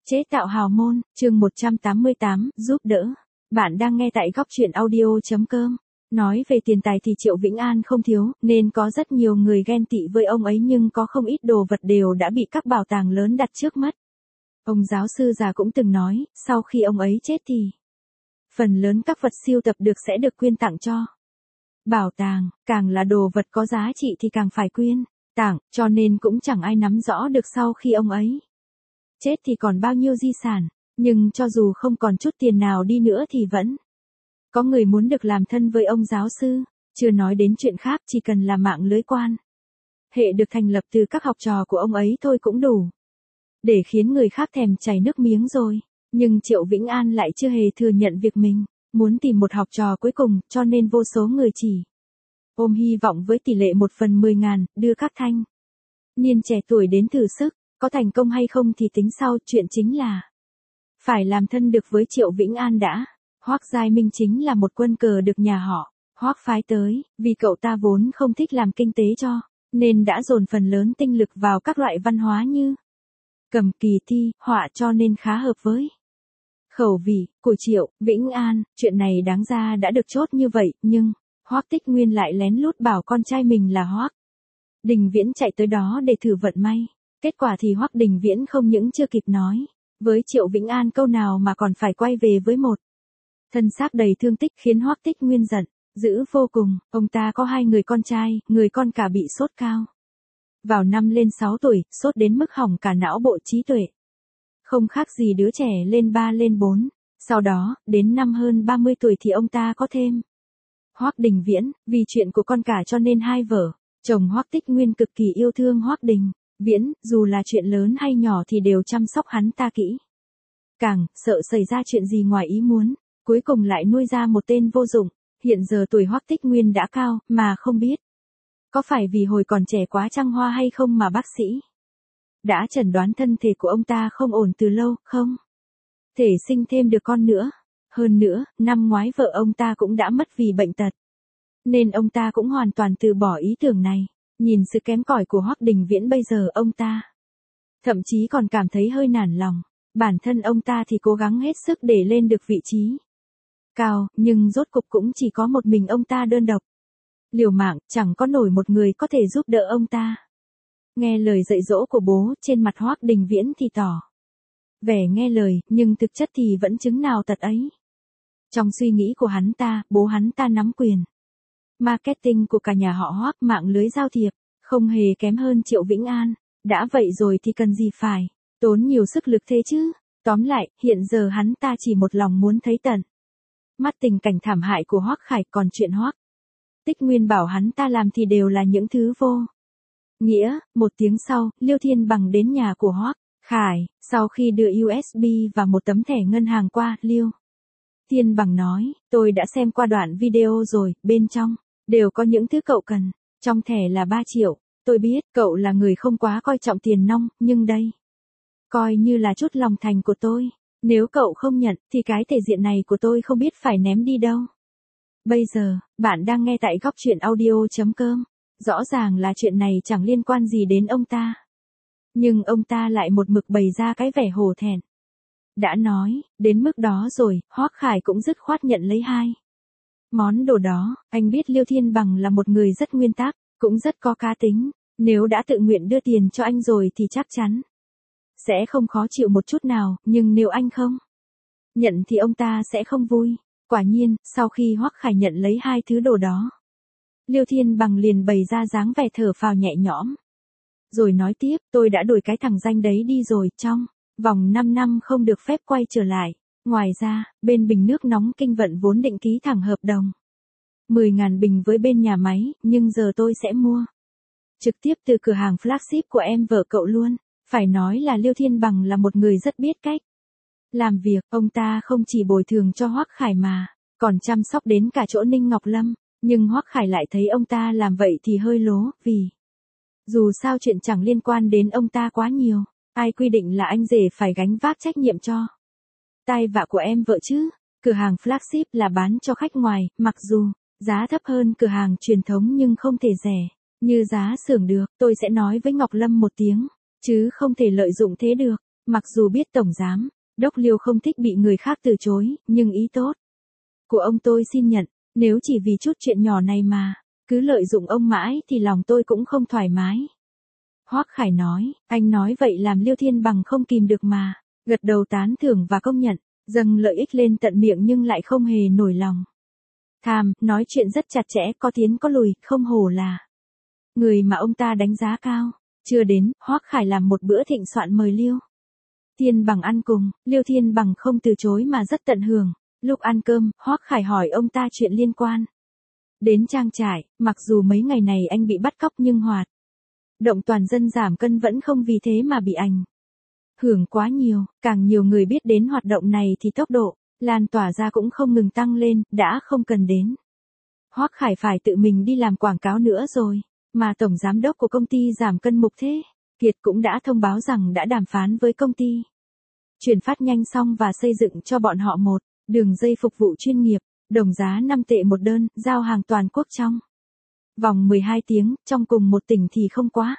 Chế tạo hào môn, chương 188, giúp đỡ. Bạn đang nghe tại góc truyện audio.com. Nói về tiền tài thì Triệu Vĩnh An không thiếu, nên có rất nhiều người ghen tị với ông ấy, nhưng có không ít đồ vật đều đã bị các bảo tàng lớn đặt trước mắt. Ông giáo sư già cũng từng nói, sau khi ông ấy chết thì phần lớn các vật sưu tập được sẽ được quyên tặng cho bảo tàng, càng là đồ vật có giá trị thì càng phải quyên tặng, cho nên cũng chẳng ai nắm rõ được sau khi ông ấy chết thì còn bao nhiêu di sản, nhưng cho dù không còn chút tiền nào đi nữa thì vẫn có người muốn được làm thân với ông giáo sư, chưa nói đến chuyện khác, chỉ cần là mạng lưới quan hệ được thành lập từ các học trò của ông ấy thôi cũng đủ để khiến người khác thèm chảy nước miếng rồi. Nhưng Triệu Vĩnh An lại chưa hề thừa nhận việc mình muốn tìm một học trò cuối cùng, cho nên vô số người chỉ ôm hy vọng với tỷ lệ 1/10.000, đưa các thanh niên trẻ tuổi đến thử sức. Có thành công hay không thì tính sau, chuyện chính là phải làm thân được với Triệu Vĩnh An đã. Hoắc Giai Minh chính là một quân cờ được nhà họ Hoắc phái tới, vì cậu ta vốn không thích làm kinh tế cho nên đã dồn phần lớn tinh lực vào các loại văn hóa như cầm kỳ thi, họa, cho nên khá hợp với khẩu vị của Triệu Vĩnh An. Chuyện này đáng ra đã được chốt như vậy, nhưng Hoắc Tích Nguyên lại lén lút bảo con trai mình là Hoắc Đình Viễn chạy tới đó để thử vận may. Kết quả thì Hoắc Đình Viễn không những chưa kịp nói với Triệu Vĩnh An câu nào mà còn phải quay về với một thân xác đầy thương tích, khiến Hoắc Tích Nguyên giận dữ vô cùng. Ông ta có 2 người con trai, người con cả bị sốt cao vào năm lên 6 tuổi, sốt đến mức hỏng cả não bộ trí tuệ. Không khác gì đứa trẻ lên 3 lên 4. Sau đó, đến năm hơn 30 tuổi thì ông ta có thêm Hoắc Đình Viễn. Vì chuyện của con cả cho nên hai vợ chồng Hoắc Tích Nguyên cực kỳ yêu thương Hoắc Đình Viễn, dù là chuyện lớn hay nhỏ thì đều chăm sóc hắn ta kỹ càng, sợ xảy ra chuyện gì ngoài ý muốn, cuối cùng lại nuôi ra một tên vô dụng. Hiện giờ tuổi Hoắc Tích Nguyên đã cao, mà không biết có phải vì hồi còn trẻ quá trăng hoa hay không mà bác sĩ đã chẩn đoán thân thể của ông ta không ổn từ lâu, không thể sinh thêm được con nữa. Hơn nữa, năm ngoái vợ ông ta cũng đã mất vì bệnh tật, nên ông ta cũng hoàn toàn từ bỏ ý tưởng này. Nhìn sự kém cỏi của Hoắc Đình Viễn bây giờ, ông ta thậm chí còn cảm thấy hơi nản lòng. Bản thân ông ta thì cố gắng hết sức để lên được vị trí cao, nhưng rốt cục cũng chỉ có một mình ông ta đơn độc liều mạng, chẳng có nổi một người có thể giúp đỡ ông ta. Nghe lời dạy dỗ của bố, trên mặt Hoắc Đình Viễn thì tỏ vẻ nghe lời, nhưng thực chất thì vẫn chứng nào tật ấy. Trong suy nghĩ của hắn ta, bố hắn ta nắm quyền marketing của cả nhà họ Hoắc, mạng lưới giao thiệp không hề kém hơn Triệu Vĩnh An. Đã vậy rồi thì cần gì phải tốn nhiều sức lực thế chứ. Tóm lại, hiện giờ hắn ta chỉ một lòng muốn thấy tận mắt tình cảnh thảm hại của Hoắc Khải, còn chuyện Hoắc Tích Nguyên bảo hắn ta làm thì đều là những thứ vô nghĩa. Một tiếng sau, Liêu Thiên Bằng đến nhà của Hoắc Khải, sau khi đưa USB và một tấm thẻ ngân hàng qua. Liêu Thiên Bằng nói, tôi đã xem qua đoạn video rồi, bên trong đều có những thứ cậu cần. Trong thẻ là 3 triệu, tôi biết cậu là người không quá coi trọng tiền nong, nhưng đây coi như là chút lòng thành của tôi. Nếu cậu không nhận, thì cái thể diện này của tôi không biết phải ném đi đâu. Bây giờ, bạn đang nghe tại góc truyện audio.com. Rõ ràng là chuyện này chẳng liên quan gì đến ông ta, nhưng ông ta lại một mực bày ra cái vẻ hổ thẹn. Đã nói đến mức đó rồi, Hoắc Khải cũng dứt khoát nhận lấy 2 món đồ đó. Anh biết Liêu Thiên Bằng là một người rất nguyên tắc, cũng rất có cá tính. Nếu đã tự nguyện đưa tiền cho anh rồi thì chắc chắn sẽ không khó chịu một chút nào, nhưng nếu anh không nhận thì ông ta sẽ không vui. Quả nhiên, sau khi Hoắc Khải nhận lấy 2 thứ đồ đó, Liêu Thiên Bằng liền bày ra dáng vẻ thở phào nhẹ nhõm, rồi nói tiếp, tôi đã đuổi cái thằng danh đấy đi rồi, trong vòng 5 năm không được phép quay trở lại. Ngoài ra, bên bình nước nóng Kinh Vận vốn định ký thẳng hợp đồng 10.000 bình với bên nhà máy, nhưng giờ tôi sẽ mua trực tiếp từ cửa hàng flagship của em vợ cậu luôn. Phải nói là Liêu Thiên Bằng là một người rất biết cách làm việc. Ông ta không chỉ bồi thường cho Hoắc Khải mà còn chăm sóc đến cả chỗ Ninh Ngọc Lâm. Nhưng Hoắc Khải lại thấy ông ta làm vậy thì hơi lố, vì dù sao chuyện chẳng liên quan đến ông ta quá nhiều. Ai quy định là anh rể phải gánh vác trách nhiệm cho tai vạ của em vợ chứ. Cửa hàng flagship là bán cho khách ngoài, mặc dù giá thấp hơn cửa hàng truyền thống nhưng không thể rẻ như giá xưởng được. Tôi sẽ nói với Ngọc Lâm một tiếng, chứ không thể lợi dụng thế được. Mặc dù biết tổng giám đốc Liêu không thích bị người khác từ chối, nhưng ý tốt của ông tôi xin nhận, nếu chỉ vì chút chuyện nhỏ này mà cứ lợi dụng ông mãi thì lòng tôi cũng không thoải mái. Hoắc Khải nói, anh nói vậy làm Liêu Thiên Bằng không kìm được mà, gật đầu tán thưởng và công nhận, dâng lợi ích lên tận miệng nhưng lại không hề nổi lòng. Tham, nói chuyện rất chặt chẽ, có tiến có lùi, không hổ là người mà ông ta đánh giá cao. Chưa đến, Hoắc Khải làm một bữa thịnh soạn mời Liêu Thiên Bằng ăn cùng, Liêu Thiên Bằng không từ chối mà rất tận hưởng. Lúc ăn cơm, Hoắc Khải hỏi ông ta chuyện liên quan đến trang trại, mặc dù mấy ngày này anh bị bắt cóc nhưng hoạt động toàn dân giảm cân vẫn không vì thế mà bị ảnh hưởng quá nhiều, càng nhiều người biết đến hoạt động này thì tốc độ lan tỏa ra cũng không ngừng tăng lên, đã không cần đến Hoắc Khải phải tự mình đi làm quảng cáo nữa rồi, mà tổng giám đốc của công ty giảm cân Mục Thế Kiệt cũng đã thông báo rằng đã đàm phán với công ty chuyển phát nhanh xong và xây dựng cho bọn họ một đường dây phục vụ chuyên nghiệp, đồng giá 5 tệ một đơn, giao hàng toàn quốc trong vòng 12 tiếng, trong cùng một tỉnh thì không quá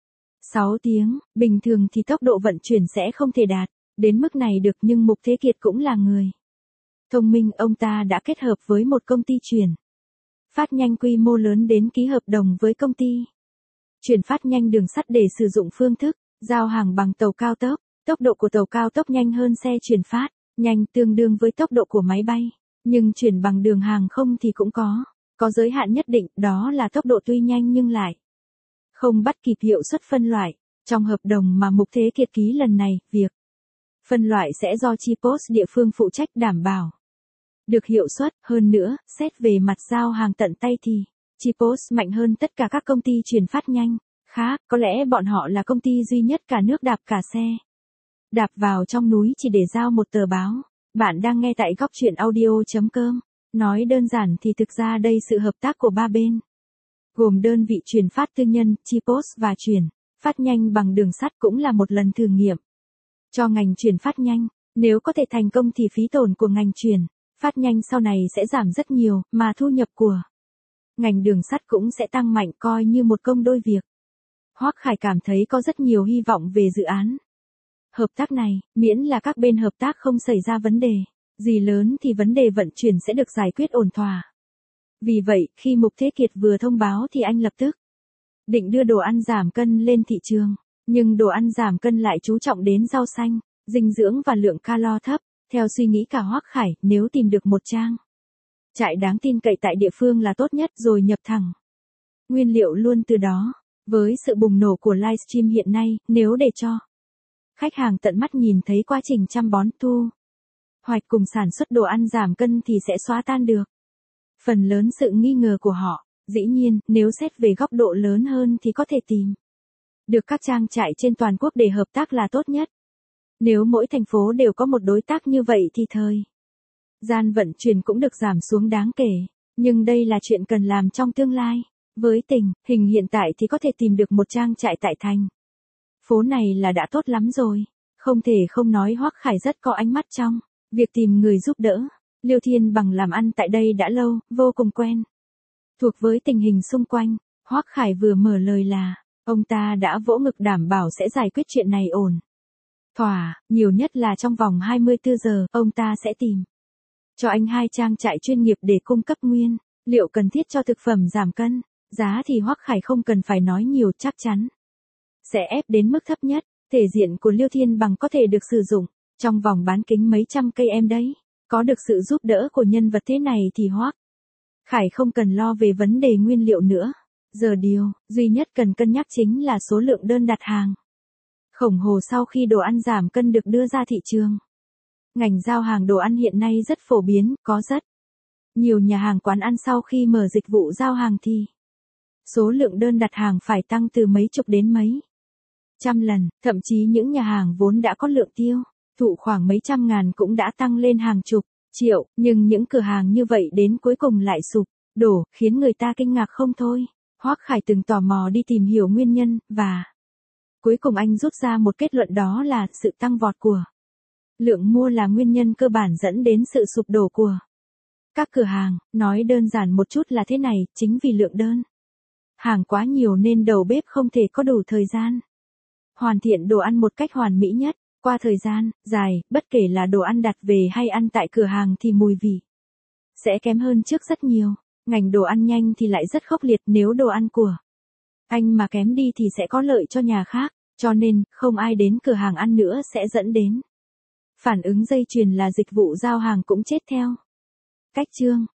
6 tiếng, bình thường thì tốc độ vận chuyển sẽ không thể đạt đến mức này được, nhưng Mục Thế Kiệt cũng là người thông minh, ông ta đã kết hợp với một công ty chuyển phát nhanh quy mô lớn đến ký hợp đồng với công ty chuyển phát nhanh đường sắt để sử dụng phương thức giao hàng bằng tàu cao tốc. Tốc độ của tàu cao tốc nhanh hơn xe chuyển phát nhanh, tương đương với tốc độ của máy bay, nhưng chuyển bằng đường hàng không thì cũng có giới hạn nhất định, đó là tốc độ tuy nhanh nhưng lại không bắt kịp hiệu suất phân loại. Trong hợp đồng mà Mục Thế Kiệt ký lần này, việc phân loại sẽ do chi post địa phương phụ trách đảm bảo được hiệu suất. Hơn nữa, xét về mặt giao hàng tận tay thì chi post mạnh hơn tất cả các công ty chuyển phát nhanh khác, có lẽ bọn họ là công ty duy nhất cả nước đạp cả xe đạp vào trong núi chỉ để giao một tờ báo. Bạn đang nghe tại góc truyện audio.com. Nói đơn giản thì thực ra đây sự hợp tác của ba bên, gồm đơn vị chuyển phát tư nhân, chi post và chuyển phát nhanh bằng đường sắt, cũng là một lần thử nghiệm cho ngành chuyển phát nhanh. Nếu có thể thành công thì phí tổn của ngành chuyển phát nhanh sau này sẽ giảm rất nhiều, mà thu nhập của ngành đường sắt cũng sẽ tăng mạnh, coi như một công đôi việc. Hoắc Khải cảm thấy có rất nhiều hy vọng về dự án hợp tác này, miễn là các bên hợp tác không xảy ra vấn đề gì lớn thì vấn đề vận chuyển sẽ được giải quyết ổn thỏa. Vì vậy, khi Mục Thế Kiệt vừa thông báo thì anh lập tức định đưa đồ ăn giảm cân lên thị trường, nhưng đồ ăn giảm cân lại chú trọng đến rau xanh, dinh dưỡng và lượng calo thấp. Theo suy nghĩ cả Hoắc Khải, nếu tìm được một trang trại đáng tin cậy tại địa phương là tốt nhất, rồi nhập thẳng nguyên liệu luôn từ đó. Với sự bùng nổ của livestream hiện nay, nếu để cho khách hàng tận mắt nhìn thấy quá trình chăm bón, thu hoạch cùng sản xuất đồ ăn giảm cân thì sẽ xóa tan được phần lớn sự nghi ngờ của họ. Dĩ nhiên, nếu xét về góc độ lớn hơn thì có thể tìm được các trang trại trên toàn quốc để hợp tác là tốt nhất. Nếu mỗi thành phố đều có một đối tác như vậy thì thời gian vận chuyển cũng được giảm xuống đáng kể, nhưng đây là chuyện cần làm trong tương lai. Với tình hình hiện tại thì có thể tìm được một trang trại tại thành phố này là đã tốt lắm rồi. Không thể không nói Hoắc Khải rất có ánh mắt trong việc tìm người giúp đỡ. Liêu Thiên Bằng làm ăn tại đây đã lâu, vô cùng quen thuộc với tình hình xung quanh. Hoắc Khải vừa mở lời là ông ta đã vỗ ngực đảm bảo sẽ giải quyết chuyện này ổn thỏa, nhiều nhất là trong vòng 24 giờ, ông ta sẽ tìm cho anh 2 trang trại chuyên nghiệp để cung cấp nguyên liệu cần thiết cho thực phẩm giảm cân. Giá thì Hoắc Khải không cần phải nói nhiều, chắc chắn sẽ ép đến mức thấp nhất. Thể diện của Liêu Thiên Bằng có thể được sử dụng trong vòng bán kính mấy trăm cây em đấy. Có được sự giúp đỡ của nhân vật thế này thì Hoắc Khải không cần lo về vấn đề nguyên liệu nữa. Giờ điều duy nhất cần cân nhắc chính là số lượng đơn đặt hàng khổng lồ sau khi đồ ăn giảm cân được đưa ra thị trường. Ngành giao hàng đồ ăn hiện nay rất phổ biến, có rất nhiều nhà hàng quán ăn sau khi mở dịch vụ giao hàng thì số lượng đơn đặt hàng phải tăng từ mấy chục đến mấy trăm lần, thậm chí những nhà hàng vốn đã có lượng tiêu thụ khoảng mấy trăm ngàn cũng đã tăng lên hàng chục triệu, nhưng những cửa hàng như vậy đến cuối cùng lại sụp đổ, khiến người ta kinh ngạc không thôi. Hoắc Khải từng tò mò đi tìm hiểu nguyên nhân, và cuối cùng anh rút ra một kết luận, đó là sự tăng vọt của lượng mua là nguyên nhân cơ bản dẫn đến sự sụp đổ của các cửa hàng. Nói đơn giản một chút là thế này, chính vì lượng đơn hàng quá nhiều nên đầu bếp không thể có đủ thời gian hoàn thiện đồ ăn một cách hoàn mỹ nhất. Qua thời gian dài, bất kể là đồ ăn đặt về hay ăn tại cửa hàng thì mùi vị sẽ kém hơn trước rất nhiều. Ngành đồ ăn nhanh thì lại rất khốc liệt, nếu đồ ăn của anh mà kém đi thì sẽ có lợi cho nhà khác, cho nên không ai đến cửa hàng ăn nữa sẽ dẫn đến phản ứng dây chuyền là dịch vụ giao hàng cũng chết theo. Cách chương